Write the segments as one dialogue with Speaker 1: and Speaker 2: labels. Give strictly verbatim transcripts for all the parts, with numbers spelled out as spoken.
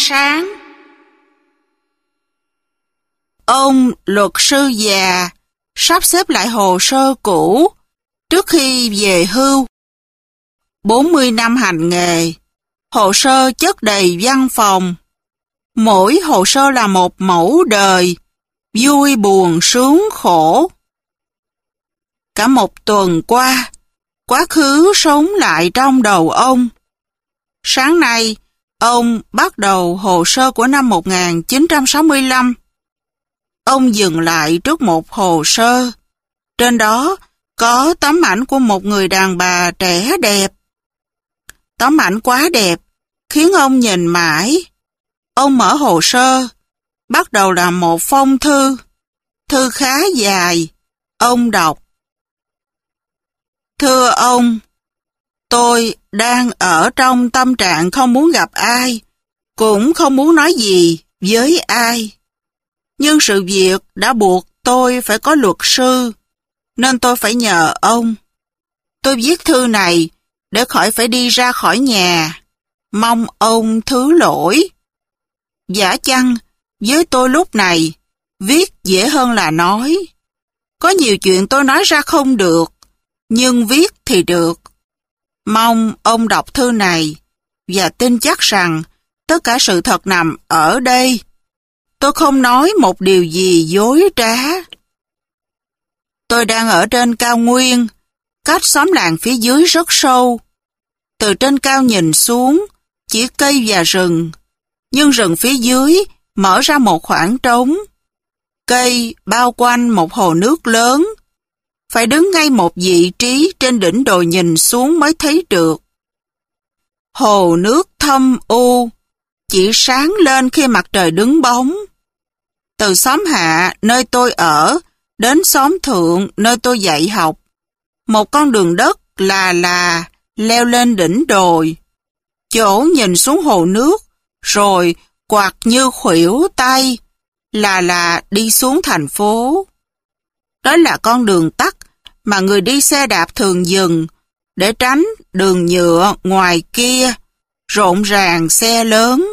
Speaker 1: sáng. Ông luật sư già sắp xếp lại hồ sơ cũ trước khi về hưu. bốn mươi năm hành nghề, hồ sơ chất đầy văn phòng. Mỗi hồ sơ là một mẫu đời, vui buồn sướng khổ. Cả một tuần qua, quá khứ sống lại trong đầu ông. Sáng nay, ông bắt đầu hồ sơ của năm một nghìn chín trăm sáu mươi lăm. Ông dừng lại trước một hồ sơ. Trên đó có tấm ảnh của một người đàn bà trẻ đẹp. Tấm ảnh quá đẹp, khiến ông nhìn mãi. Ông mở hồ sơ, bắt đầu là một phong thư. Thư khá dài. Ông đọc: Thưa ông, tôi đang ở trong tâm trạng không muốn gặp ai, cũng không muốn nói gì với ai. Nhưng sự việc đã buộc tôi phải có luật sư, nên tôi phải nhờ ông. Tôi viết thư này để khỏi phải đi ra khỏi nhà. Mong ông thứ lỗi. Vả chăng, với tôi lúc này, viết dễ hơn là nói. Có nhiều chuyện tôi nói ra không được, nhưng viết thì được. Mong ông đọc thư này và tin chắc rằng tất cả sự thật nằm ở đây. Tôi không nói một điều gì dối trá. Tôi đang ở trên cao nguyên, cách xóm làng phía dưới rất sâu. Từ trên cao nhìn xuống, chỉ cây và rừng, nhưng rừng phía dưới mở ra một khoảng trống. Cây bao quanh một hồ nước lớn. Phải đứng ngay một vị trí trên đỉnh đồi nhìn xuống mới thấy được. Hồ nước thâm u, chỉ sáng lên khi mặt trời đứng bóng. Từ xóm hạ nơi tôi ở đến xóm thượng nơi tôi dạy học, một con đường đất là là leo lên đỉnh đồi. Chỗ nhìn xuống hồ nước, rồi quạt như khuỷu tay, là là đi xuống thành phố. Đó là con đường tắt mà người đi xe đạp thường dừng để tránh đường nhựa ngoài kia, rộn ràng xe lớn.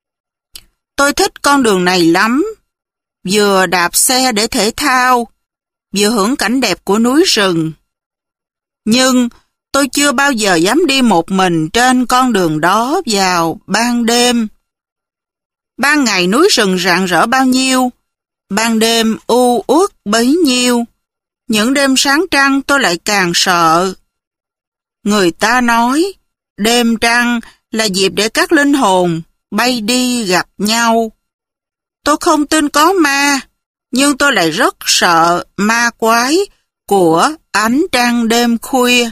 Speaker 1: Tôi thích con đường này lắm, vừa đạp xe để thể thao, vừa hưởng cảnh đẹp của núi rừng. Nhưng tôi chưa bao giờ dám đi một mình trên con đường đó vào ban đêm. Ban ngày núi rừng rạng rỡ bao nhiêu, ban đêm u uất bấy nhiêu. Những đêm sáng trăng tôi lại càng sợ. Người ta nói, đêm trăng là dịp để các linh hồn bay đi gặp nhau. Tôi không tin có ma, nhưng tôi lại rất sợ ma quái của ánh trăng đêm khuya.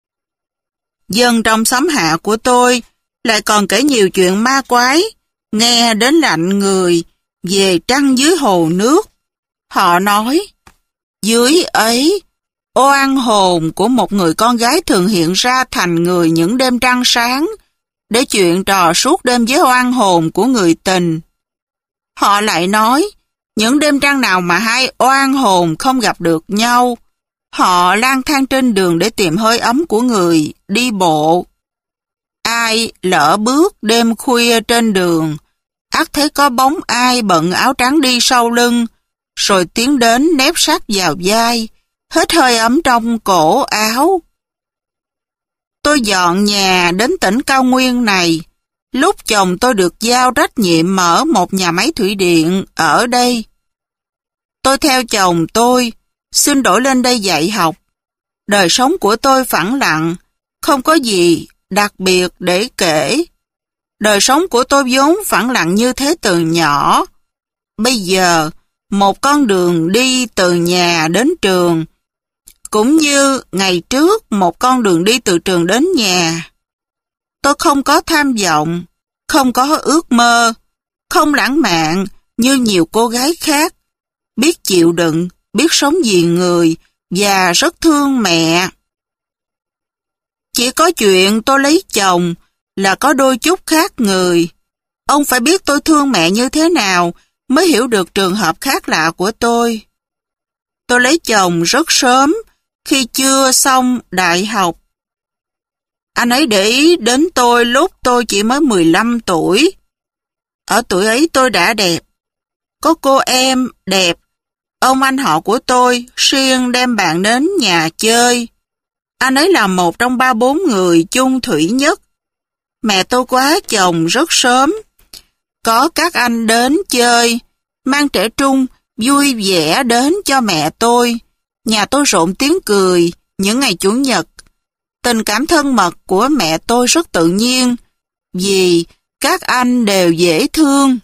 Speaker 1: Dân trong xóm hạ của tôi lại còn kể nhiều chuyện ma quái, nghe đến lạnh người, về trăng dưới hồ nước. Họ nói, dưới ấy, oan hồn của một người con gái thường hiện ra thành người những đêm trăng sáng, để chuyện trò suốt đêm với oan hồn của người tình. Họ lại nói, những đêm trăng nào mà hai oan hồn không gặp được nhau, họ lang thang trên đường để tìm hơi ấm của người đi bộ. Ai lỡ bước đêm khuya trên đường, ắt thấy có bóng ai bận áo trắng đi sau lưng, rồi tiến đến nép sát vào vai, hít hơi ấm trong cổ áo. Tôi dọn nhà đến tỉnh cao nguyên này, lúc chồng tôi được giao trách nhiệm mở một nhà máy thủy điện ở đây. Tôi theo chồng tôi, xin đổi lên đây dạy học. Đời sống của tôi phẳng lặng, không có gì đặc biệt để kể. Đời sống của tôi vốn phẳng lặng như thế từ nhỏ. Bây giờ, một con đường đi từ nhà đến trường, cũng như ngày trước một con đường đi từ trường đến nhà. Tôi không có tham vọng, không có ước mơ, không lãng mạn như nhiều cô gái khác, biết chịu đựng, biết sống vì người và rất thương mẹ. Chỉ có chuyện tôi lấy chồng là có đôi chút khác người. Ông phải biết tôi thương mẹ như thế nào mới hiểu được trường hợp khác lạ của tôi. Tôi lấy chồng rất sớm, khi chưa xong đại học. Anh ấy để ý đến tôi lúc tôi chỉ mới mười lăm tuổi. Ở tuổi ấy tôi đã đẹp. Có cô em đẹp. Ông anh họ của tôi siêng đem bạn đến nhà chơi. Anh ấy là một trong ba bốn người chung thủy nhất. Mẹ tôi quá chồng rất sớm. Có các anh đến chơi, mang trẻ trung, vui vẻ đến cho mẹ tôi. Nhà tôi rộn tiếng cười những ngày Chủ nhật. Tình cảm thân mật của mẹ tôi rất tự nhiên, vì các anh đều dễ thương.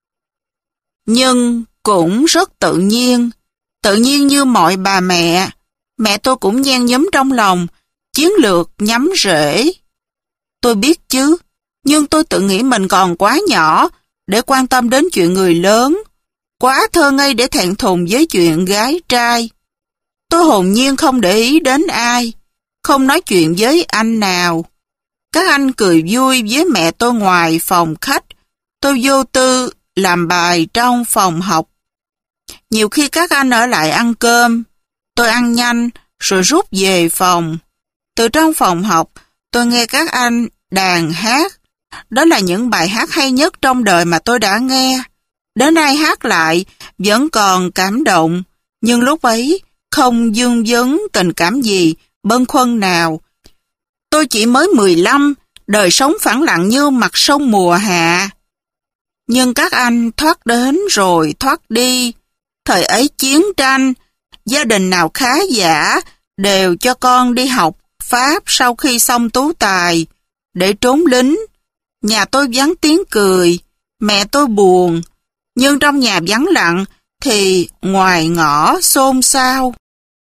Speaker 1: Nhưng cũng rất tự nhiên, tự nhiên như mọi bà mẹ. Mẹ tôi cũng nhen nhóm trong lòng, chiến lược nhắm rễ. Tôi biết chứ, nhưng tôi tự nghĩ mình còn quá nhỏ để quan tâm đến chuyện người lớn, quá thơ ngây để thẹn thùng với chuyện gái trai. Tôi hồn nhiên không để ý đến ai, không nói chuyện với anh nào. Các anh cười vui với mẹ tôi ngoài phòng khách, tôi vô tư làm bài trong phòng học. Nhiều khi các anh ở lại ăn cơm, tôi ăn nhanh rồi rút về phòng. Từ trong phòng học, tôi nghe các anh đàn hát. Đó là những bài hát hay nhất trong đời mà tôi đã nghe. Đến nay hát lại, vẫn còn cảm động, nhưng lúc ấy không vương vấn tình cảm gì, bâng khuâng nào. Tôi chỉ mới mười lăm, đời sống phẳng lặng như mặt sông mùa hạ. Nhưng các anh thoát đến rồi thoát đi. Thời ấy chiến tranh, gia đình nào khá giả đều cho con đi học Pháp sau khi xong tú tài, để trốn lính. Nhà tôi vắng tiếng cười, mẹ tôi buồn, nhưng trong nhà vắng lặng thì ngoài ngõ xôn xao.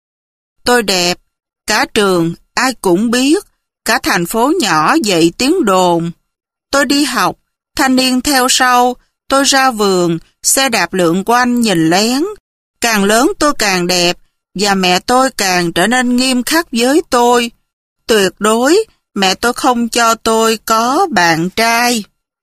Speaker 1: Tôi đẹp, cả trường ai cũng biết, cả thành phố nhỏ dậy tiếng đồn. Tôi đi học, thanh niên theo sau, tôi ra vườn, xe đạp lượn quanh nhìn lén. Càng lớn tôi càng đẹp, và mẹ tôi càng trở nên nghiêm khắc với tôi. Tuyệt đối, mẹ tôi không cho tôi có bạn trai.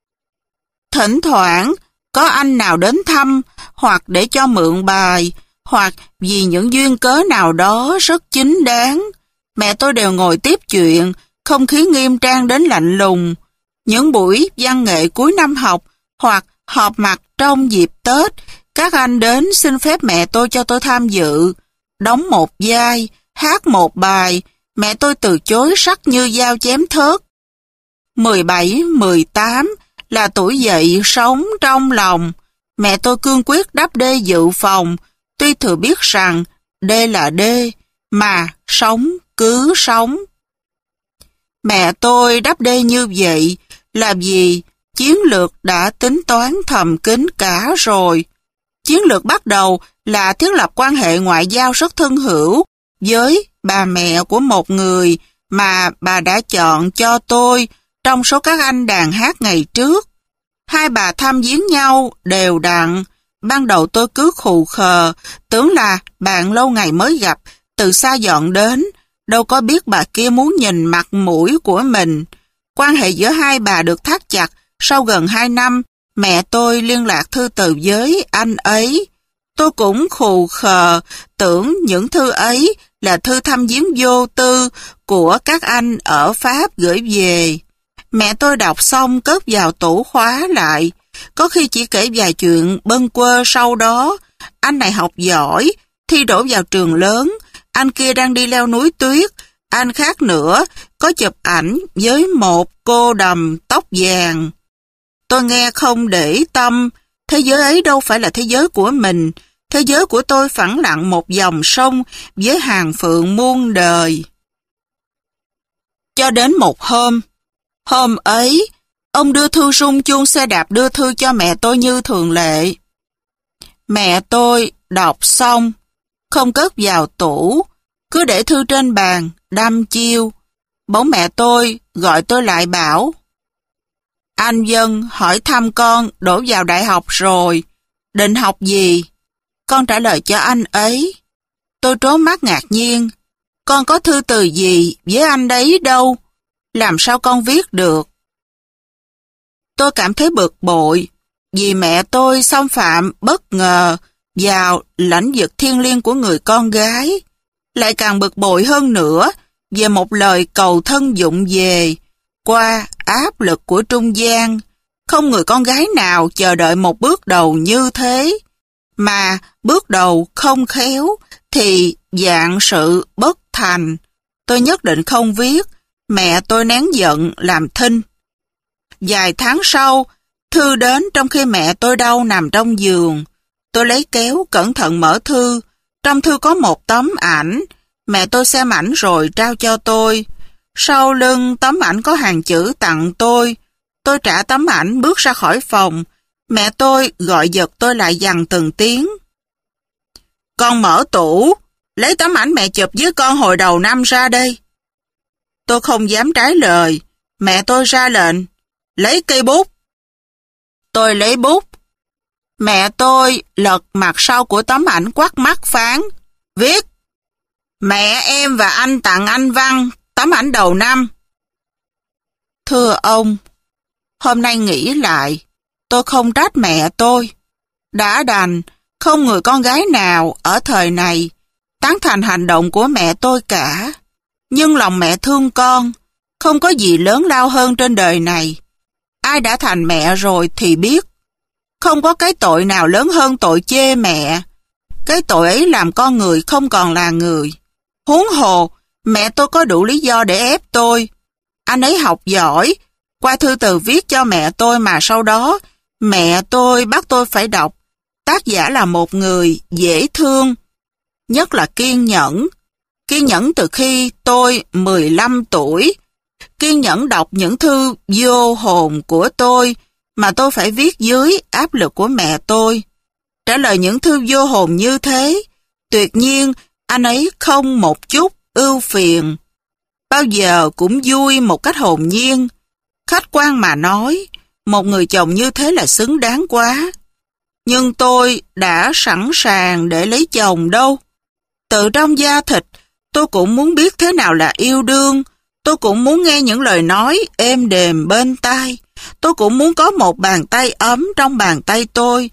Speaker 1: Thỉnh thoảng, có anh nào đến thăm, hoặc để cho mượn bài, hoặc vì những duyên cớ nào đó rất chính đáng, mẹ tôi đều ngồi tiếp chuyện, không khí nghiêm trang đến lạnh lùng. Những buổi văn nghệ cuối năm học, hoặc họp mặt trong dịp Tết, các anh đến xin phép mẹ tôi cho tôi tham dự, đóng một vai, hát một bài. Mẹ tôi từ chối sắc như dao chém thớt. mười bảy, mười tám là tuổi dậy sống trong lòng. Mẹ tôi cương quyết đắp đê dự phòng, tuy thừa biết rằng đê là đê, mà sống cứ sống. Mẹ tôi đắp đê như vậy là vì chiến lược đã tính toán thầm kín cả rồi. Chiến lược bắt đầu là thiết lập quan hệ ngoại giao rất thân hữu với bà mẹ của một người mà bà đã chọn cho tôi trong số các anh đàn hát ngày trước. Hai bà thăm viếng nhau đều đặn. Ban đầu tôi cứ khù khờ, tưởng là bạn lâu ngày mới gặp, từ xa dọn đến, đâu có biết bà kia muốn nhìn mặt mũi của mình. Quan hệ giữa hai bà được thắt chặt sau gần hai năm. Mẹ tôi liên lạc thư từ với anh ấy. Tôi cũng khù khờ, tưởng những thư ấy là thư thăm viếng vô tư của các anh ở Pháp gửi về. Mẹ tôi đọc xong cất vào tủ khóa lại. Có khi chỉ kể vài chuyện bâng quơ sau đó. Anh này học giỏi, thi đỗ vào trường lớn. Anh kia đang đi leo núi tuyết. Anh khác nữa, có chụp ảnh với một cô đầm tóc vàng. Tôi nghe không để tâm. Thế giới ấy đâu phải là thế giới của mình. Thế giới của tôi phẳng lặng một dòng sông với hàng phượng muôn đời. Cho đến một hôm, hôm ấy, ông đưa thư rung chuông xe đạp đưa thư cho mẹ tôi như thường lệ. Mẹ tôi đọc xong, không cất vào tủ, cứ để thư trên bàn, đăm chiêu. Bỗng mẹ tôi gọi tôi lại bảo: Anh Vân hỏi thăm con đổ vào đại học rồi, định học gì? Con trả lời cho anh ấy. Tôi trố mắt ngạc nhiên. Con có thư từ gì với anh đấy đâu, làm sao con viết được? Tôi cảm thấy bực bội, vì mẹ tôi xâm phạm bất ngờ vào lãnh vực thiêng liêng của người con gái. Lại càng bực bội hơn nữa về một lời cầu thân vụng về qua áp lực của trung gian. Không người con gái nào chờ đợi một bước đầu như thế. Mà bước đầu không khéo thì vạn sự bất thành. Tôi nhất định không viết. Mẹ tôi nén giận làm thinh. Vài tháng sau, thư đến trong khi mẹ tôi đau nằm trong giường. Tôi lấy kéo cẩn thận mở thư. Trong thư có một tấm ảnh. Mẹ tôi xem ảnh rồi trao cho tôi. Sau lưng tấm ảnh có hàng chữ tặng tôi. Tôi trả tấm ảnh bước ra khỏi phòng. Mẹ tôi gọi giật tôi lại dằn từng tiếng. Con mở tủ, lấy tấm ảnh mẹ chụp với con hồi đầu năm ra đây. Tôi không dám trái lời. Mẹ tôi ra lệnh, lấy cây bút. Tôi lấy bút. Mẹ tôi lật mặt sau của tấm ảnh quắt mắt phán, viết: Mẹ em và anh tặng anh Văn tấm ảnh đầu năm. Thưa ông, hôm nay nghĩ lại, tôi không trách mẹ tôi. Đã đành, không người con gái nào ở thời này tán thành hành động của mẹ tôi cả. Nhưng lòng mẹ thương con, không có gì lớn lao hơn trên đời này. Ai đã thành mẹ rồi thì biết. Không có cái tội nào lớn hơn tội chê mẹ. Cái tội ấy làm con người không còn là người. Huống hồ, mẹ tôi có đủ lý do để ép tôi. Anh ấy học giỏi, qua thư từ viết cho mẹ tôi mà sau đó mẹ tôi bắt tôi phải đọc. Tác giả là một người dễ thương, nhất là kiên nhẫn. Kiên nhẫn từ khi tôi mười lăm tuổi. Kiên nhẫn đọc những thư vô hồn của tôi mà tôi phải viết dưới áp lực của mẹ tôi. Trả lời những thư vô hồn như thế, tuyệt nhiên anh ấy không một chút ưu phiền. Bao giờ cũng vui một cách hồn nhiên. Khách quan mà nói, một người chồng như thế là xứng đáng quá. Nhưng tôi đã sẵn sàng để lấy chồng đâu. Từ trong da thịt, tôi cũng muốn biết thế nào là yêu đương. Tôi cũng muốn nghe những lời nói êm đềm bên tai. Tôi cũng muốn có một bàn tay ấm trong bàn tay tôi.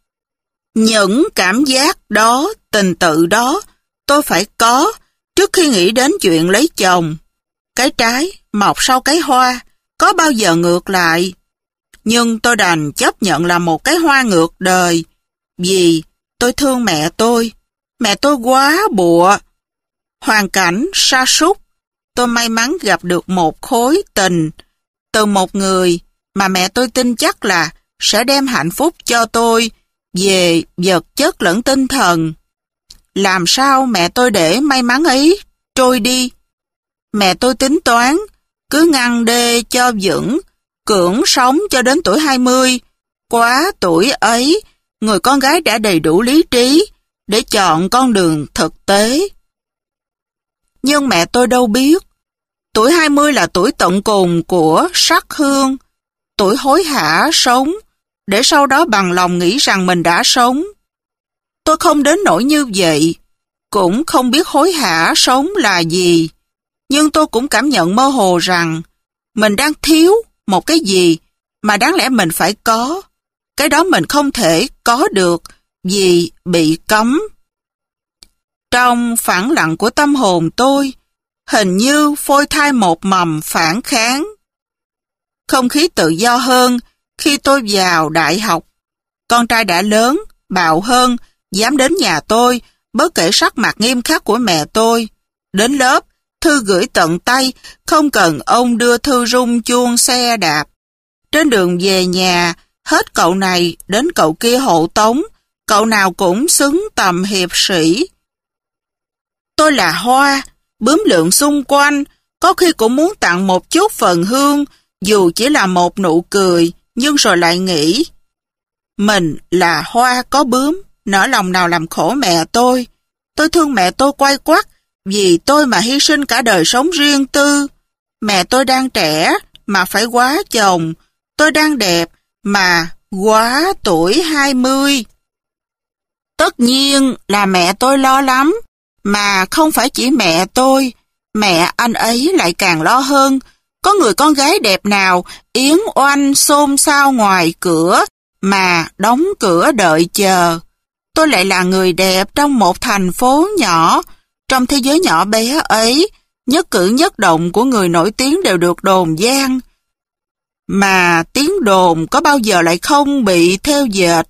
Speaker 1: Những cảm giác đó, tình tự đó, tôi phải có trước khi nghĩ đến chuyện lấy chồng. Cái trái mọc sau cái hoa, có bao giờ ngược lại. Nhưng tôi đành chấp nhận là một cái hoa ngược đời. Vì tôi thương mẹ tôi. Mẹ tôi quá bụa. Hoàn cảnh sa sút. Tôi may mắn gặp được một khối tình từ một người mà mẹ tôi tin chắc là sẽ đem hạnh phúc cho tôi về vật chất lẫn tinh thần. Làm sao mẹ tôi để may mắn ấy trôi đi? Mẹ tôi tính toán, cứ ngăn đê cho vững, cưỡng sống cho đến tuổi hai mươi. Quá tuổi ấy, người con gái đã đầy đủ lý trí để chọn con đường thực tế. Nhưng mẹ tôi đâu biết, tuổi hai mươi là tuổi tận cùng của sắc hương, tuổi hối hả sống, để sau đó bằng lòng nghĩ rằng mình đã sống. Tôi không đến nỗi như vậy, cũng không biết hối hả sống là gì, nhưng tôi cũng cảm nhận mơ hồ rằng mình đang thiếu một cái gì mà đáng lẽ mình phải có. Cái đó mình không thể có được vì bị cấm. Trong phẳng lặng của tâm hồn tôi, hình như phôi thai một mầm phản kháng. Không khí tự do hơn khi tôi vào đại học. Con trai đã lớn, bạo hơn, dám đến nhà tôi, bất kể sắc mặt nghiêm khắc của mẹ tôi. Đến lớp, thư gửi tận tay, không cần ông đưa thư rung chuông xe đạp. Trên đường về nhà, hết cậu này đến cậu kia hộ tống, cậu nào cũng xứng tầm hiệp sĩ. Tôi là hoa, bướm lượn xung quanh, có khi cũng muốn tặng một chút phần hương, dù chỉ là một nụ cười, nhưng rồi lại nghĩ, mình là hoa có bướm, nỡ lòng nào làm khổ mẹ tôi. Tôi thương mẹ tôi quay quắt, vì tôi mà hy sinh cả đời sống riêng tư. Mẹ tôi đang trẻ, mà phải quá chồng. Tôi đang đẹp, mà quá tuổi hai mươi. Tất nhiên là mẹ tôi lo lắm, mà không phải chỉ mẹ tôi. Mẹ anh ấy lại càng lo hơn. Có người con gái đẹp nào yến oanh xôn xao ngoài cửa, mà đóng cửa đợi chờ. Tôi lại là người đẹp trong một thành phố nhỏ. Trong thế giới nhỏ bé ấy, nhất cử nhất động của người nổi tiếng đều được đồn vang. mà tiếng đồn có bao giờ lại không bị theo dệt.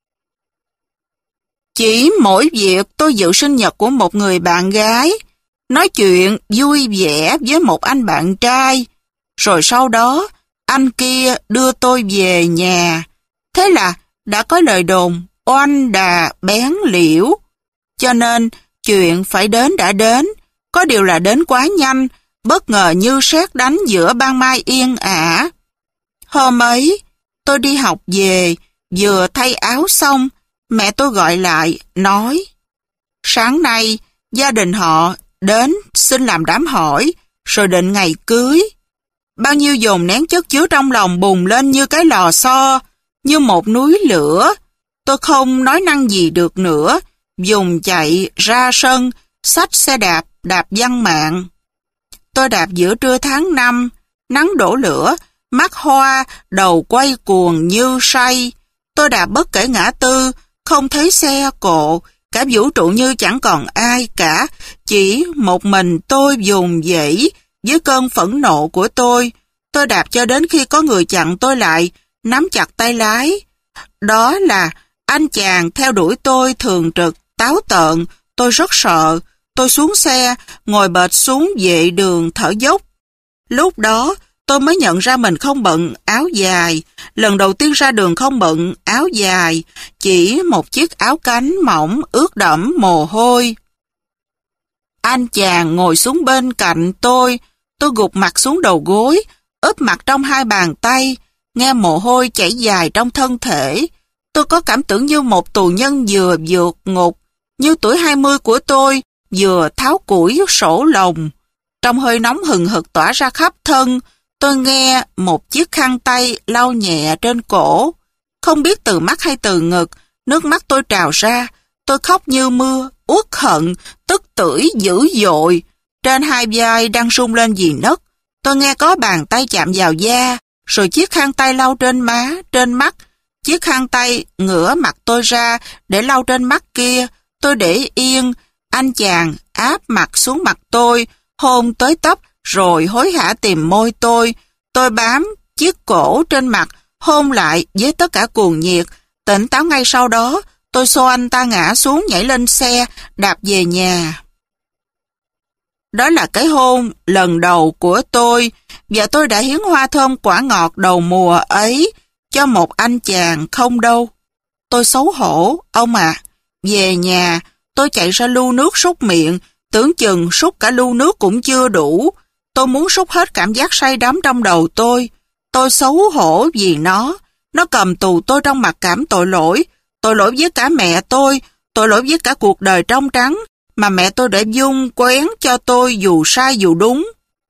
Speaker 1: Chỉ mỗi việc tôi dự sinh nhật của một người bạn gái, nói chuyện vui vẻ với một anh bạn trai, rồi sau đó anh kia đưa tôi về nhà. Thế là đã có lời đồn oanh đà bén liễu. Cho nên chuyện phải đến đã đến, có điều là đến quá nhanh, bất ngờ như sét đánh giữa ban mai yên ả. Hôm ấy, tôi đi học về, vừa thay áo xong, mẹ tôi gọi lại, nói: sáng nay, gia đình họ đến xin làm đám hỏi, rồi định ngày cưới. Bao nhiêu dồn nén chất chứa trong lòng bùng lên như cái lò xo, như một núi lửa. Tôi không nói năng gì được nữa, dùng chạy ra sân, xách xe đạp, đạp văng mạng. Tôi đạp giữa trưa tháng năm, nắng đổ lửa, mắt hoa, đầu quay cuồng như say. Tôi đạp bất kể ngã tư, không thấy xe cộ, cả vũ trụ như chẳng còn ai cả, chỉ một mình tôi vùng vẫy với cơn phẫn nộ của tôi. Tôi đạp cho đến khi có người chặn tôi lại, nắm chặt tay lái. Đó là anh chàng theo đuổi tôi thường trực, táo tợn. Tôi rất sợ. Tôi xuống xe, ngồi bệt xuống vệ đường thở dốc. Lúc đó, tôi mới nhận ra mình không bận áo dài. Lần đầu tiên ra đường không bận áo dài, chỉ một chiếc áo cánh mỏng ướt đẫm mồ hôi. Anh chàng ngồi xuống bên cạnh tôi, tôi gục mặt xuống đầu gối, úp mặt trong hai bàn tay, nghe mồ hôi chảy dài trong thân thể. Tôi có cảm tưởng như một tù nhân vừa vượt ngục, như tuổi hai mươi của tôi vừa tháo củi sổ lồng. Trong hơi nóng hừng hực tỏa ra khắp thân, tôi nghe một chiếc khăn tay lau nhẹ trên cổ. Không biết từ mắt hay từ ngực, nước mắt tôi trào ra. Tôi khóc như mưa, uất hận, tức tưởi dữ dội. Trên hai vai đang rung lên vì nấc. Tôi nghe có bàn tay chạm vào da, rồi chiếc khăn tay lau trên má, trên mắt. Chiếc khăn tay ngửa mặt tôi ra để lau trên mắt kia. Tôi để yên, anh chàng áp mặt xuống mặt tôi, hôn tới tấp, rồi hối hả tìm môi tôi. Tôi bám chiếc cổ trên mặt, hôn lại với tất cả cuồng nhiệt. Tỉnh táo ngay sau đó, tôi xô anh ta ngã xuống, nhảy lên xe, đạp về nhà. Đó là cái hôn lần đầu của tôi, và tôi đã hiến hoa thơm quả ngọt đầu mùa ấy cho một anh chàng không đâu. Tôi xấu hổ, ông ạ. À. Về nhà, tôi chạy ra lu nước súc miệng, tưởng chừng súc cả lu nước cũng chưa đủ. Tôi muốn súc hết cảm giác say đắm trong đầu tôi. Tôi xấu hổ vì nó. Nó cầm tù tôi trong mặc cảm tội lỗi. Tội lỗi với cả mẹ tôi, tội lỗi với cả cuộc đời trong trắng mà mẹ tôi đã dung quén cho tôi dù sai dù đúng.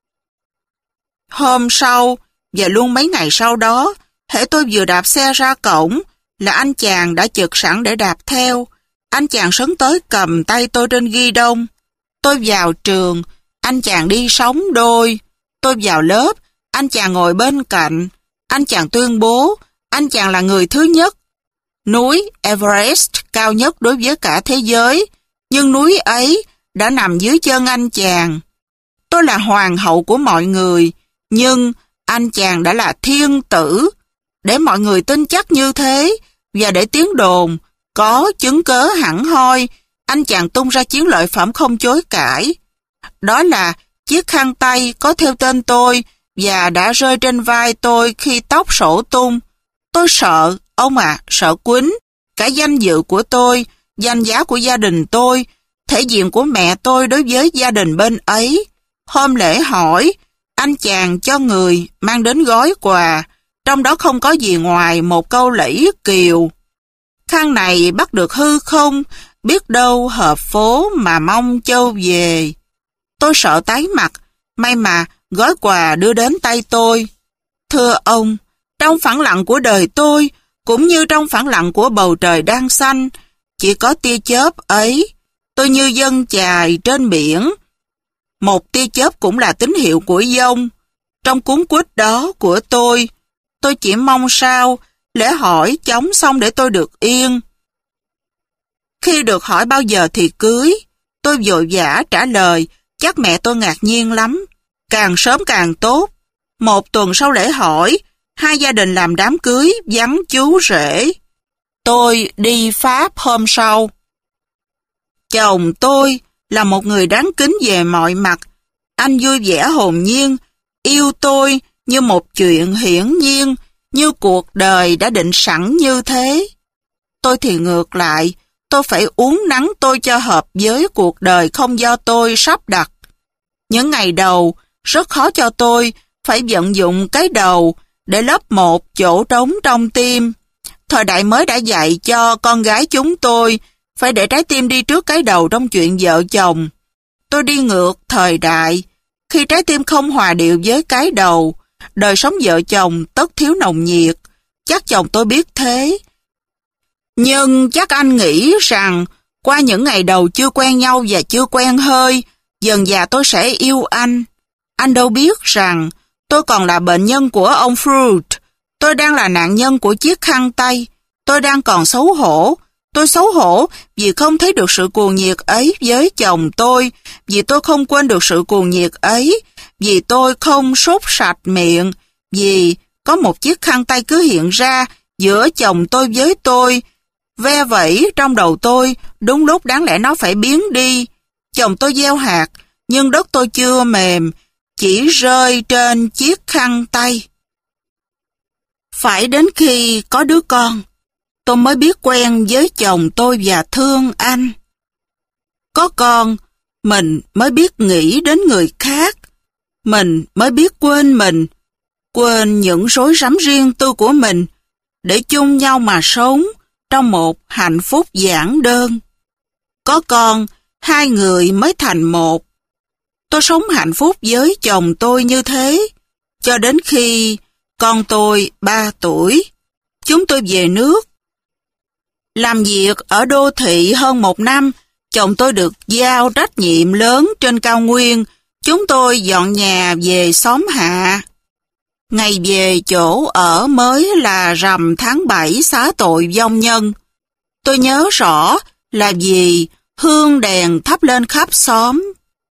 Speaker 1: Hôm sau, và luôn mấy ngày sau đó, hễ tôi vừa đạp xe ra cổng, là anh chàng đã chực sẵn để đạp theo. Anh chàng sấn tới cầm tay tôi trên ghi đông. Tôi vào trường, anh chàng đi sóng đôi. Tôi vào lớp, anh chàng ngồi bên cạnh. Anh chàng tuyên bố, anh chàng là người thứ nhất. Núi Everest cao nhất đối với cả thế giới, nhưng núi ấy đã nằm dưới chân anh chàng. Tôi là hoàng hậu của mọi người, nhưng anh chàng đã là thiên tử. Để mọi người tin chắc như thế, và để tiếng đồn có chứng cớ hẳn hoi, anh chàng tung ra chiến lợi phẩm không chối cãi. Đó là chiếc khăn tay có theo tên tôi và đã rơi trên vai tôi khi tóc sổ tung. Tôi sợ, ông ạ, à, sợ quýnh. Cả danh dự của tôi, danh giá của gia đình tôi, thể diện của mẹ tôi đối với gia đình bên ấy. Hôm lễ hỏi, anh chàng cho người mang đến gói quà, trong đó không có gì ngoài một câu lẫy kiều. Khăn này bắt được hư không, biết đâu hợp phố mà mong châu về. Tôi sợ tái mặt, may mà gói quà đưa đến tay tôi. Thưa ông, trong phẳng lặng của đời tôi, cũng như trong phẳng lặng của bầu trời đang xanh, chỉ có tia chớp ấy, tôi như dâng chài trên biển. Một tia chớp cũng là tín hiệu của giông. Trong cuốn quýt đó của tôi, tôi chỉ mong sao lễ hỏi chóng xong để tôi được yên. Khi được hỏi bao giờ thì cưới, tôi vội vã trả lời, chắc mẹ tôi ngạc nhiên lắm. Càng sớm càng tốt. Một tuần sau lễ hỏi, hai gia đình làm đám cưới vắng chú rể. Tôi đi Pháp hôm sau. Chồng tôi là một người đáng kính về mọi mặt. Anh vui vẻ hồn nhiên, yêu tôi như một chuyện hiển nhiên, như cuộc đời đã định sẵn như thế. Tôi thì ngược lại, tôi phải uốn nắn tôi cho hợp với cuộc đời không do tôi sắp đặt. Những ngày đầu, rất khó cho tôi phải vận dụng cái đầu để lấp một chỗ trống trong tim. Thời đại mới đã dạy cho con gái chúng tôi phải để trái tim đi trước cái đầu trong chuyện vợ chồng. Tôi đi ngược thời đại. Khi trái tim không hòa điệu với cái đầu, đời sống vợ chồng tất thiếu nồng nhiệt. Chắc chồng tôi biết thế. Nhưng chắc anh nghĩ rằng qua những ngày đầu chưa quen nhau và chưa quen hơi, dần dà tôi sẽ yêu anh. Anh đâu biết rằng tôi còn là bệnh nhân của ông Freud. Tôi đang là nạn nhân của chiếc khăn tay. Tôi đang còn xấu hổ. Tôi xấu hổ vì không thấy được sự cuồng nhiệt ấy với chồng tôi, vì tôi không quên được sự cuồng nhiệt ấy, vì tôi không sốt sạch miệng, vì có một chiếc khăn tay cứ hiện ra giữa chồng tôi với tôi, ve vẩy trong đầu tôi, đúng lúc đáng lẽ nó phải biến đi. Chồng tôi gieo hạt, nhưng đất tôi chưa mềm, chỉ rơi trên chiếc khăn tay. Phải đến khi có đứa con, tôi mới biết quen với chồng tôi và thương anh. Có con, mình mới biết nghĩ đến người khác. Mình mới biết quên mình, quên những rối rắm riêng tư của mình, để chung nhau mà sống trong một hạnh phúc giản đơn. Có con, hai người mới thành một. Tôi sống hạnh phúc với chồng tôi như thế, cho đến khi con tôi ba tuổi, chúng tôi về nước. Làm việc ở đô thị hơn một năm, chồng tôi được giao trách nhiệm lớn trên cao nguyên. Chúng tôi dọn nhà về xóm hạ. Ngày về chỗ ở mới là rằm tháng bảy xá tội vong nhân. Tôi nhớ rõ là vì hương đèn thắp lên khắp xóm.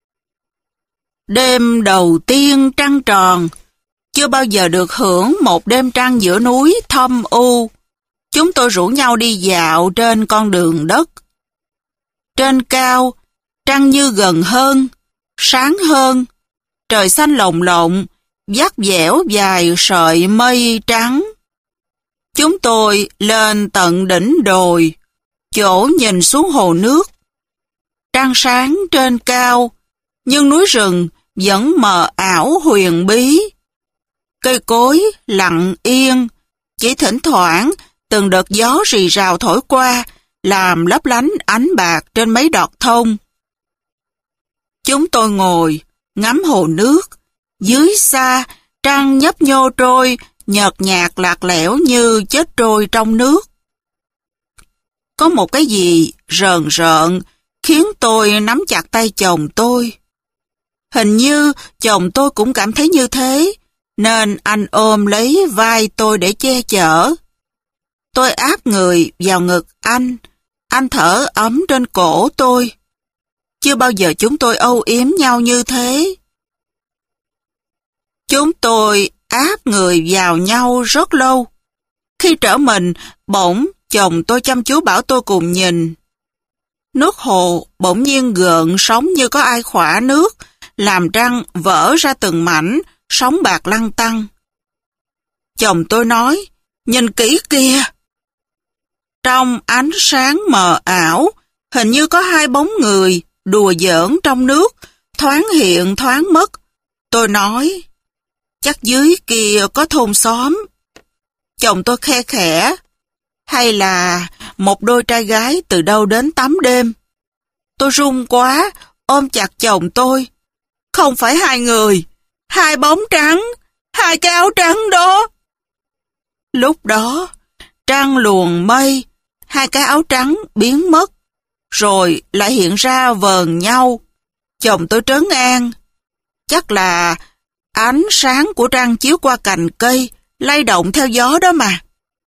Speaker 1: Đêm đầu tiên trăng tròn, chưa bao giờ được hưởng một đêm trăng giữa núi thâm u. Chúng tôi rủ nhau đi dạo trên con đường đất. Trên cao, trăng như gần hơn, sáng hơn, trời xanh lồng lộng, vắt vẻo dài sợi mây trắng. Chúng tôi lên tận đỉnh đồi, chỗ nhìn xuống hồ nước. Trăng sáng trên cao, nhưng núi rừng vẫn mờ ảo huyền bí. Cây cối lặng yên, chỉ thỉnh thoảng từng đợt gió rì rào thổi qua, làm lấp lánh ánh bạc trên mấy đọt thông. Chúng tôi ngồi, ngắm hồ nước. Dưới xa, trăng nhấp nhô trôi, nhợt nhạt lạc lẽo như chết trôi trong nước. Có một cái gì rờn rợn, khiến tôi nắm chặt tay chồng tôi. Hình như chồng tôi cũng cảm thấy như thế, nên anh ôm lấy vai tôi để che chở. Tôi áp người vào ngực anh, anh thở ấm trên cổ tôi. Chưa bao giờ chúng tôi âu yếm nhau như thế. Chúng tôi áp người vào nhau rất lâu. Khi trở mình, bỗng chồng tôi chăm chú bảo tôi cùng nhìn. Nước hồ bỗng nhiên gợn sóng như có ai khỏa nước, làm trăng vỡ ra từng mảnh, sóng bạc lăn tăn. Chồng tôi nói, nhìn kỹ kìa. Trong ánh sáng mờ ảo, hình như có hai bóng người đùa giỡn trong nước, thoáng hiện thoáng mất. Tôi nói, chắc dưới kia có thôn xóm. Chồng tôi khe khẽ, hay là một đôi trai gái từ đâu đến tắm đêm. Tôi run quá, ôm chặt chồng tôi. Không phải hai người, hai bóng trắng, hai cái áo trắng đó. Lúc đó, trăng luồn mây, hai cái áo trắng biến mất, rồi lại hiện ra vờn nhau. Chồng tôi trấn an, chắc là ánh sáng của trăng chiếu qua cành cây, lay động theo gió đó mà.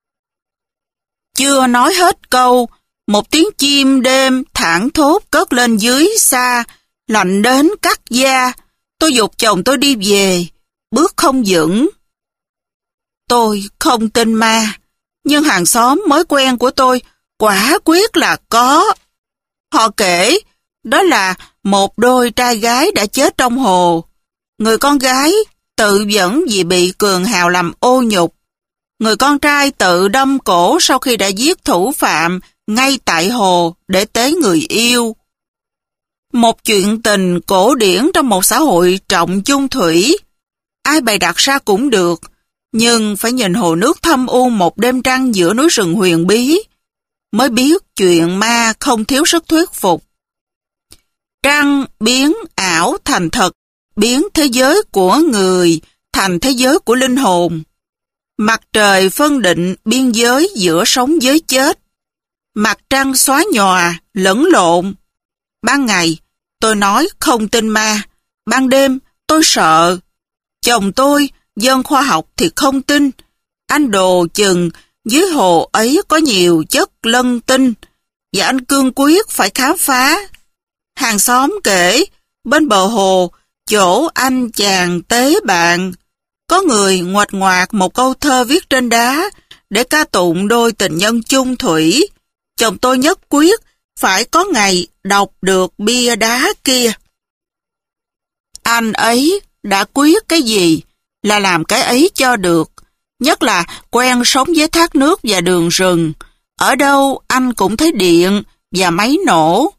Speaker 1: Chưa nói hết câu, một tiếng chim đêm thảng thốt cất lên dưới xa, lạnh đến cắt da. Tôi giục chồng tôi đi về, bước không vững. Tôi không tin ma, nhưng hàng xóm mới quen của tôi quả quyết là có. Họ kể, đó là một đôi trai gái đã chết trong hồ. Người con gái tự vẫn vì bị cường hào làm ô nhục. Người con trai tự đâm cổ sau khi đã giết thủ phạm ngay tại hồ để tế người yêu. Một chuyện tình cổ điển trong một xã hội trọng chung thủy. Ai bày đặt ra cũng được, nhưng phải nhìn hồ nước thâm u một đêm trăng giữa núi rừng huyền bí, mới biết chuyện ma không thiếu sức thuyết phục. Trăng biến ảo thành thật, biến thế giới của người thành thế giới của linh hồn. Mặt trời phân định biên giới giữa sống với chết. Mặt trăng xóa nhòa, lẫn lộn. Ban ngày, tôi nói không tin ma. Ban đêm, tôi sợ. Chồng tôi, dân khoa học thì không tin. Anh đồ chừng dưới hồ ấy có nhiều chất lân tinh, và anh cương quyết phải khám phá. Hàng xóm kể, bên bờ hồ, chỗ anh chàng tế bạn, có người ngoạch ngoạc một câu thơ viết trên đá để ca tụng đôi tình nhân chung thủy. Chồng tôi nhất quyết phải có ngày đọc được bia đá kia. Anh ấy đã quyết cái gì là làm cái ấy cho được, nhất là quen sống với thác nước và đường rừng. Ở đâu anh cũng thấy điện và máy nổ.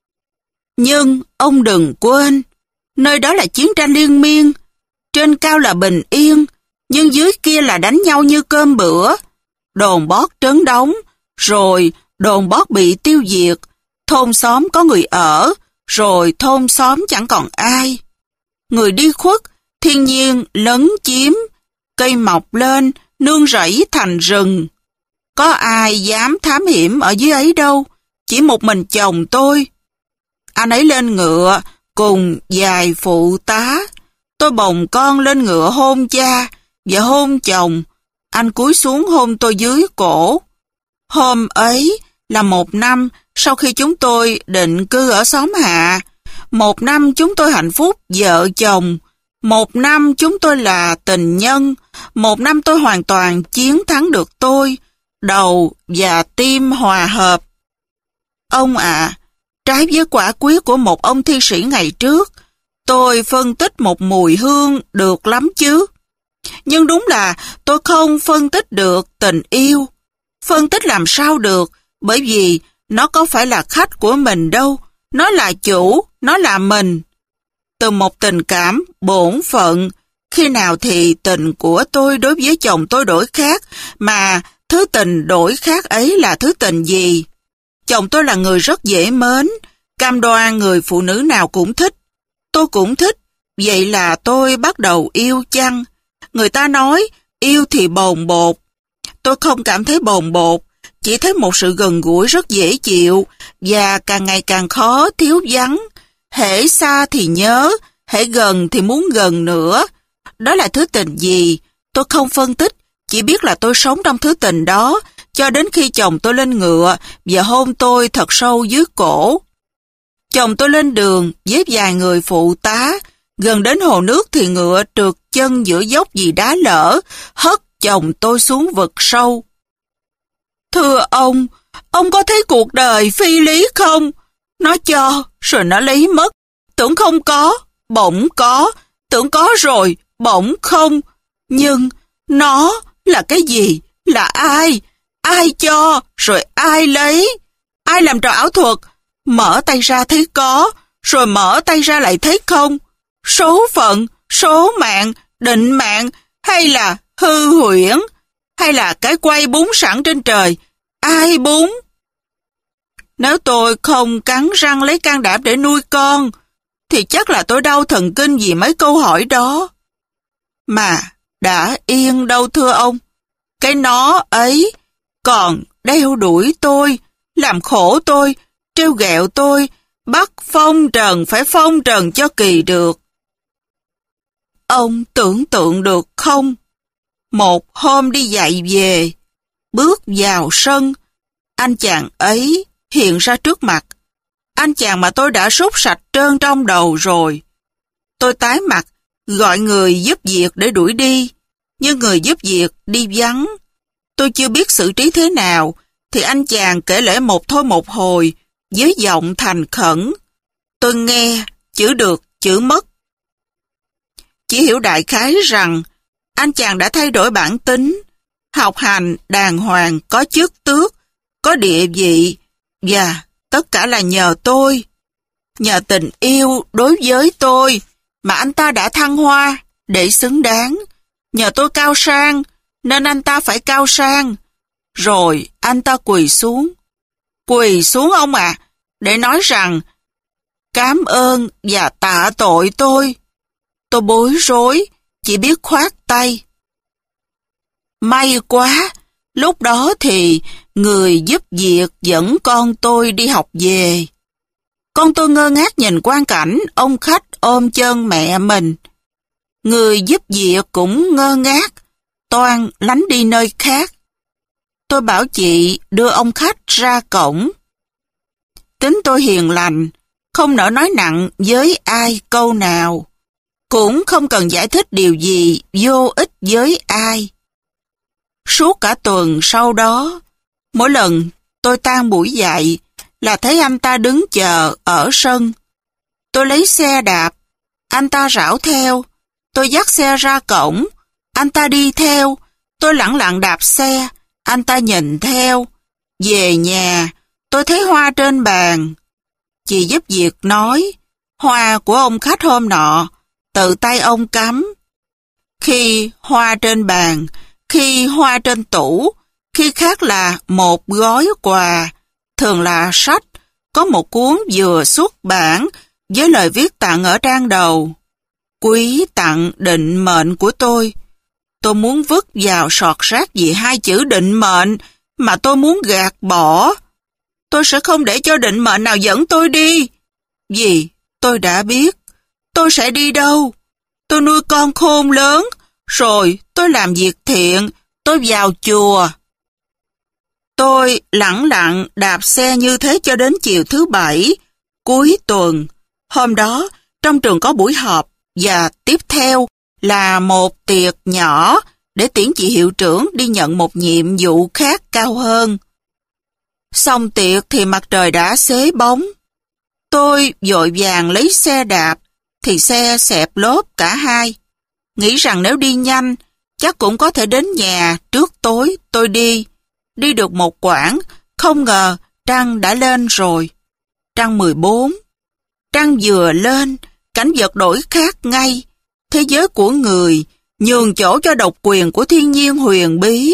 Speaker 1: Nhưng ông đừng quên, nơi đó là chiến tranh liên miên. Trên cao là bình yên, nhưng dưới kia là đánh nhau như cơm bữa. Đồn bót trấn đóng, rồi đồn bót bị tiêu diệt. Thôn xóm có người ở, rồi thôn xóm chẳng còn ai. Người đi khuất, thiên nhiên lấn chiếm, cây mọc lên, nương rẫy thành rừng. Có ai dám thám hiểm ở dưới ấy đâu, chỉ một mình chồng tôi. Anh ấy lên ngựa, cùng vài phụ tá. Tôi bồng con lên ngựa hôn cha và hôn chồng. Anh cúi xuống hôn tôi dưới cổ. Hôm ấy là một năm sau khi chúng tôi định cư ở xóm Hạ. Một năm chúng tôi hạnh phúc vợ chồng. Một năm chúng tôi là tình nhân. Một năm tôi hoàn toàn chiến thắng được tôi. Đầu và tim hòa hợp. Ông ạ, à, trái với quả quyết của một ông thi sĩ ngày trước, tôi phân tích một mùi hương được lắm chứ. Nhưng đúng là tôi không phân tích được tình yêu. Phân tích làm sao được, bởi vì nó có phải là khách của mình đâu. Nó là chủ, nó là mình. Từ một tình cảm bổn phận, khi nào thì tình của tôi đối với chồng tôi đổi khác, mà thứ tình đổi khác ấy là thứ tình gì? Chồng tôi là người rất dễ mến, cam đoan người phụ nữ nào cũng thích. Tôi cũng thích, vậy là tôi bắt đầu yêu chăng? Người ta nói, yêu thì bồng bột. Tôi không cảm thấy bồng bột, chỉ thấy một sự gần gũi rất dễ chịu, và càng ngày càng khó thiếu vắng. Hễ xa thì nhớ, hễ gần thì muốn gần nữa. Đó là thứ tình gì? Tôi không phân tích, chỉ biết là tôi sống trong thứ tình đó, cho đến khi chồng tôi lên ngựa và hôn tôi thật sâu dưới cổ. Chồng tôi lên đường với vài người phụ tá, gần đến hồ nước thì ngựa trượt chân giữa dốc vì đá lở, hất chồng tôi xuống vực sâu. Thưa ông, ông có thấy cuộc đời phi lý không? Nó cho, rồi nó lấy mất. Tưởng không có, bỗng có. Tưởng có rồi, bỗng không. Nhưng nó là cái gì? Là ai? Ai cho, rồi ai lấy? Ai làm trò ảo thuật? Mở tay ra thấy có, rồi mở tay ra lại thấy không? Số phận, số mạng, định mạng, hay là hư huyễn? Hay là cái quay búng sẵn trên trời? Ai búng? Nếu tôi không cắn răng lấy can đảm để nuôi con, thì chắc là tôi đau thần kinh vì mấy câu hỏi đó. Mà đã yên đâu thưa ông. Cái nó ấy còn đeo đuổi tôi, làm khổ tôi, trêu ghẹo tôi, bắt phong trần phải phong trần cho kỳ được. Ông tưởng tượng được không? Một hôm đi dạy về, bước vào sân, anh chàng ấy hiện ra trước mặt. Anh chàng mà tôi đã sút sạch trơn trong đầu rồi. Tôi tái mặt, gọi người giúp việc để đuổi đi. như người giúp việc đi vắng. Tôi chưa biết xử trí thế nào, thì anh chàng kể lể một thôi một hồi, với giọng thành khẩn. Tôi nghe, chữ được, chữ mất. Chỉ hiểu đại khái rằng, anh chàng đã thay đổi bản tính, học hành đàng hoàng, có chức tước, có địa vị, và tất cả là nhờ tôi. Nhờ tình yêu đối với tôi mà anh ta đã thăng hoa để xứng đáng. Nhờ tôi cao sang nên anh ta phải cao sang. Rồi anh ta quỳ xuống. Quỳ xuống ông ạ, à, để nói rằng cảm ơn và tạ tội tôi. Tôi bối rối, chỉ biết khoát tay. May quá, lúc đó thì người giúp việc dẫn con tôi đi học về. Con tôi ngơ ngác nhìn quang cảnh ông khách ôm chân mẹ mình. Người giúp việc cũng ngơ ngác, toan lánh đi nơi khác. Tôi bảo chị đưa ông khách ra cổng. Tính tôi hiền lành, không nỡ nói nặng với ai câu nào, cũng không cần giải thích điều gì vô ích với ai. Suốt cả tuần sau đó, mỗi lần tôi tan buổi dạy là thấy anh ta đứng chờ ở sân. Tôi lấy xe đạp, anh ta rảo theo. Tôi dắt xe ra cổng, anh ta đi theo. Tôi lẳng lặng đạp xe, anh ta nhìn theo. Về nhà, tôi thấy hoa trên bàn. Chị giúp việc nói, hoa của ông khách hôm nọ, tự tay ông cắm. Khi hoa trên bàn, khi hoa trên tủ, khi khác là một gói quà, thường là sách, có một cuốn vừa xuất bản với lời viết tặng ở trang đầu. Quý tặng định mệnh của tôi. Tôi muốn vứt vào sọt rác vì hai chữ định mệnh mà tôi muốn gạt bỏ. Tôi sẽ không để cho định mệnh nào dẫn tôi đi. Vì tôi đã biết tôi sẽ đi đâu. Tôi nuôi con khôn lớn, rồi tôi làm việc thiện, tôi vào chùa. Tôi lẳng lặng đạp xe như thế cho đến chiều thứ bảy, cuối tuần. Hôm đó, trong trường có buổi họp, và tiếp theo là một tiệc nhỏ để tiễn chị hiệu trưởng đi nhận một nhiệm vụ khác cao hơn. Xong tiệc thì mặt trời đã xế bóng. Tôi vội vàng lấy xe đạp, thì xe xẹp lốp cả hai. Nghĩ rằng nếu đi nhanh, chắc cũng có thể đến nhà trước tối tôi đi. Đi được một quãng, không ngờ trăng đã lên rồi. Trăng mười bốn. Trăng vừa lên, cảnh vật đổi khác ngay. Thế giới của người nhường chỗ cho độc quyền của thiên nhiên huyền bí.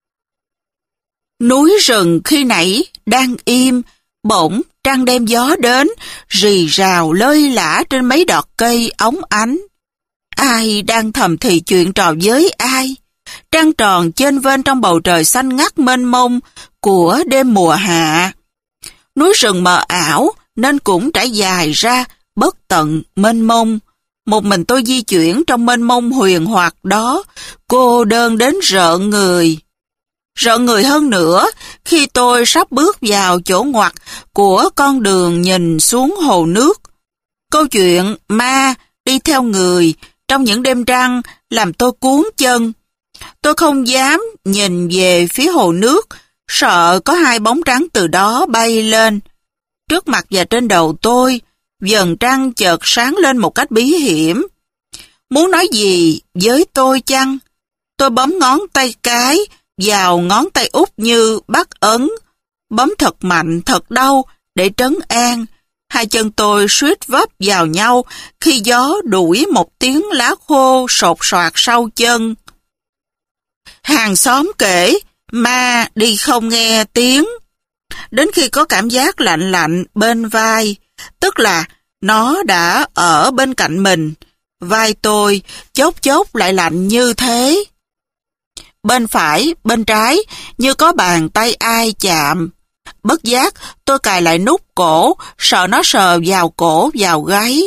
Speaker 1: Núi rừng khi nãy đang im, bỗng trăng đem gió đến, rì rào lơi lả trên mấy đọt cây óng ánh. Ai đang thầm thì chuyện trò với ai? Trăng tròn chênh vênh trong bầu trời xanh ngắt mênh mông của đêm mùa hạ. Núi rừng mờ ảo nên cũng trải dài ra bất tận mênh mông. Một mình tôi di chuyển trong mênh mông huyền hoặc đó, cô đơn đến rợn người. Rợn người hơn nữa khi tôi sắp bước vào chỗ ngoặt của con đường nhìn xuống hồ nước. Câu chuyện ma đi theo người trong những đêm trăng làm tôi cuốn chân. Tôi không dám nhìn về phía hồ nước, sợ có hai bóng trắng từ đó bay lên. Trước mặt và trên đầu tôi, vầng trăng chợt sáng lên một cách bí hiểm. Muốn nói gì với tôi chăng? Tôi bấm ngón tay cái vào ngón tay út như bắt ấn. Bấm thật mạnh, thật đau để trấn an. Hai chân tôi suýt vấp vào nhau khi gió đuổi một tiếng lá khô sột soạt sau chân. Hàng xóm kể, ma đi không nghe tiếng. Đến khi có cảm giác lạnh lạnh bên vai, tức là nó đã ở bên cạnh mình, vai tôi chốc chốc lại lạnh như thế. Bên phải, bên trái, như có bàn tay ai chạm. Bất giác, tôi cài lại nút cổ, sợ nó sờ vào cổ, vào gáy.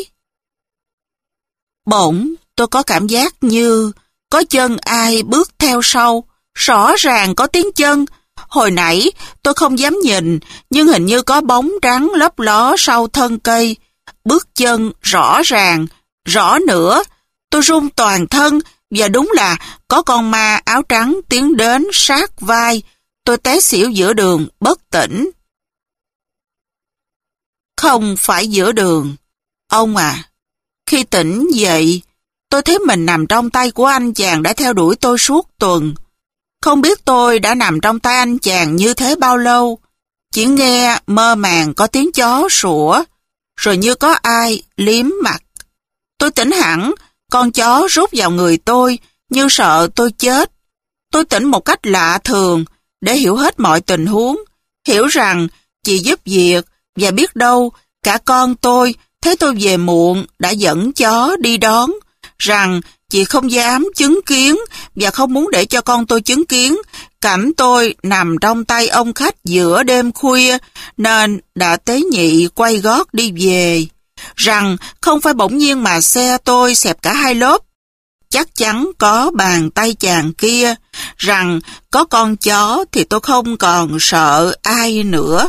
Speaker 1: Bỗng, tôi có cảm giác như có chân ai bước theo sau, rõ ràng có tiếng chân. Hồi nãy, tôi không dám nhìn, nhưng hình như có bóng trắng lấp ló sau thân cây. Bước chân rõ ràng, rõ nữa. Tôi run toàn thân Và đúng là có con ma áo trắng tiến đến sát vai, tôi té xỉu giữa đường, bất tỉnh. Không phải giữa đường. Ông à, khi tỉnh dậy, tôi thấy mình nằm trong tay của anh chàng đã theo đuổi tôi suốt tuần. Không biết tôi đã nằm trong tay anh chàng như thế bao lâu. Chỉ nghe mơ màng có tiếng chó sủa, rồi như có ai liếm mặt. Tôi tỉnh hẳn, con chó rút vào người tôi, như sợ tôi chết. Tôi tỉnh một cách lạ thường, để hiểu hết mọi tình huống, hiểu rằng chị giúp việc, và biết đâu cả con tôi thấy tôi về muộn đã dẫn chó đi đón, rằng chị không dám chứng kiến và không muốn để cho con tôi chứng kiến cảnh tôi nằm trong tay ông khách giữa đêm khuya, nên đã tế nhị quay gót đi về. Rằng không phải bỗng nhiên mà xe tôi xẹp cả hai lốp, chắc chắn có bàn tay chàng kia. Rằng có con chó thì tôi không còn sợ ai nữa.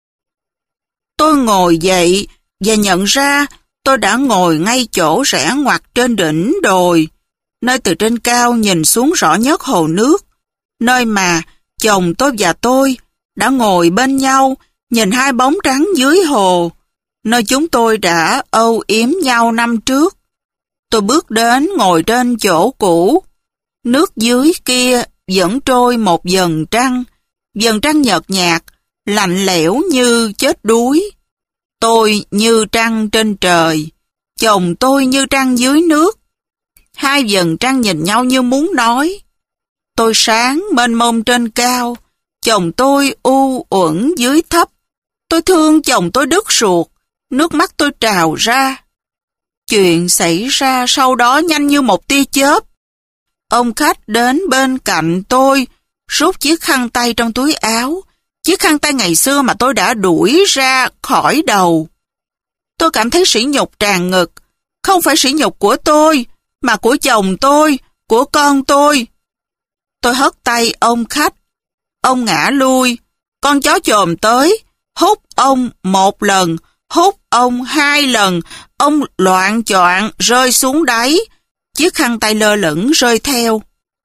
Speaker 1: Tôi ngồi dậy và nhận ra tôi đã ngồi ngay chỗ rẽ ngoặt trên đỉnh đồi, nơi từ trên cao nhìn xuống rõ nhất hồ nước, nơi mà chồng tôi và tôi đã ngồi bên nhau nhìn hai bóng trắng dưới hồ, nơi chúng tôi đã âu yếm nhau năm trước. Tôi bước đến ngồi trên chỗ cũ. Nước dưới kia vẫn trôi một vầng trăng, vầng trăng nhợt nhạt, lạnh lẽo như chết đuối. Tôi như trăng trên trời, chồng tôi như trăng dưới nước. Hai vầng trăng nhìn nhau như muốn nói. Tôi sáng mênh mông trên cao, chồng tôi u uẩn dưới thấp. Tôi thương chồng tôi đứt ruột, nước mắt tôi trào ra. Chuyện xảy ra sau đó nhanh như một tia chớp. Ông khách đến bên cạnh tôi, rút chiếc khăn tay trong túi áo, chiếc khăn tay ngày xưa mà tôi đã đuổi ra khỏi đầu. Tôi cảm thấy sỉ nhục tràn ngực, không phải sỉ nhục của tôi, mà của chồng tôi, của con tôi. Tôi hất tay ông khách, ông ngã lui, con chó chồm tới, hút ông một lần, hút ông hai lần, ông loạng choạng rơi xuống đáy, chiếc khăn tay lơ lửng rơi theo.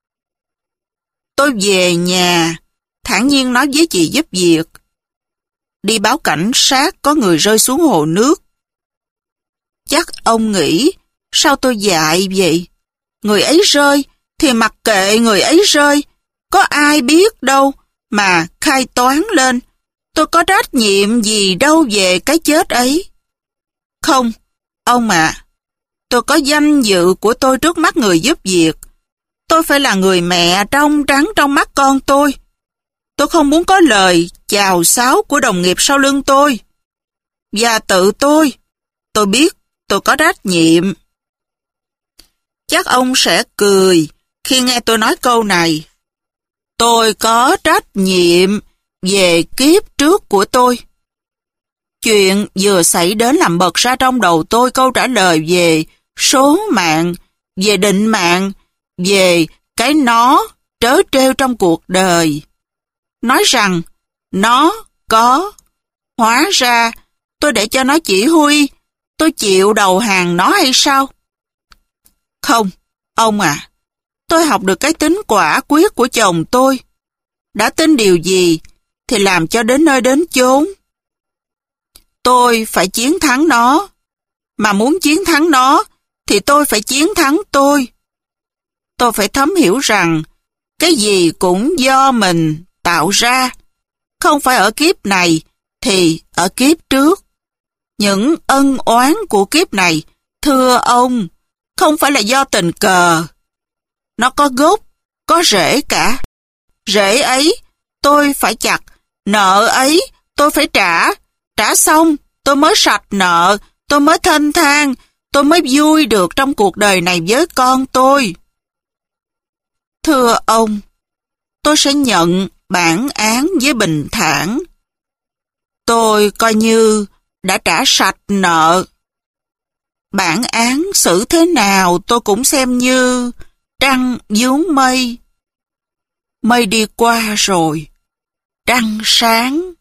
Speaker 1: Tôi về nhà, thản nhiên nói với chị giúp việc. Đi báo cảnh sát có người rơi xuống hồ nước. Chắc ông nghĩ, sao tôi dại vậy? Người ấy rơi, thì mặc kệ người ấy rơi. Có ai biết đâu mà khai toán lên. Tôi có trách nhiệm gì đâu về cái chết ấy. Không, ông ạ, tôi có danh dự của tôi trước mắt người giúp việc. Tôi phải là người mẹ trong trắng trong mắt con tôi. Tôi không muốn có lời chào sáo của đồng nghiệp sau lưng tôi. Và tự tôi, tôi biết tôi có trách nhiệm. Chắc ông sẽ cười khi nghe tôi nói câu này. Tôi có trách nhiệm về kiếp trước của tôi. Chuyện vừa xảy đến làm bật ra trong đầu tôi câu trả lời về số mạng, về định mạng, về cái nó trớ trêu trong cuộc đời. Nói rằng nó có, hóa ra tôi để cho nó chỉ huy, tôi chịu đầu hàng nó hay sao? Không, ông à, tôi học được cái tính quả quyết của chồng tôi. Đã tin điều gì thì làm cho đến nơi đến chốn. Tôi phải chiến thắng nó, mà muốn chiến thắng nó thì tôi phải chiến thắng tôi. Tôi phải thấm hiểu rằng cái gì cũng do mình tạo ra, không phải ở kiếp này thì ở kiếp trước. Những ân oán của kiếp này, thưa ông, không phải là do tình cờ. Nó có gốc, có rễ cả. Rễ ấy tôi phải chặt, nợ ấy tôi phải trả. Trả xong tôi mới sạch nợ, tôi mới thênh thang, tôi mới vui được trong cuộc đời này với con tôi. Thưa ông, tôi sẽ nhận bản án với bình thản. Tôi coi như đã trả sạch nợ. Bản án xử thế nào tôi cũng xem như trăng vướng mây. Mây đi qua rồi, trăng sáng.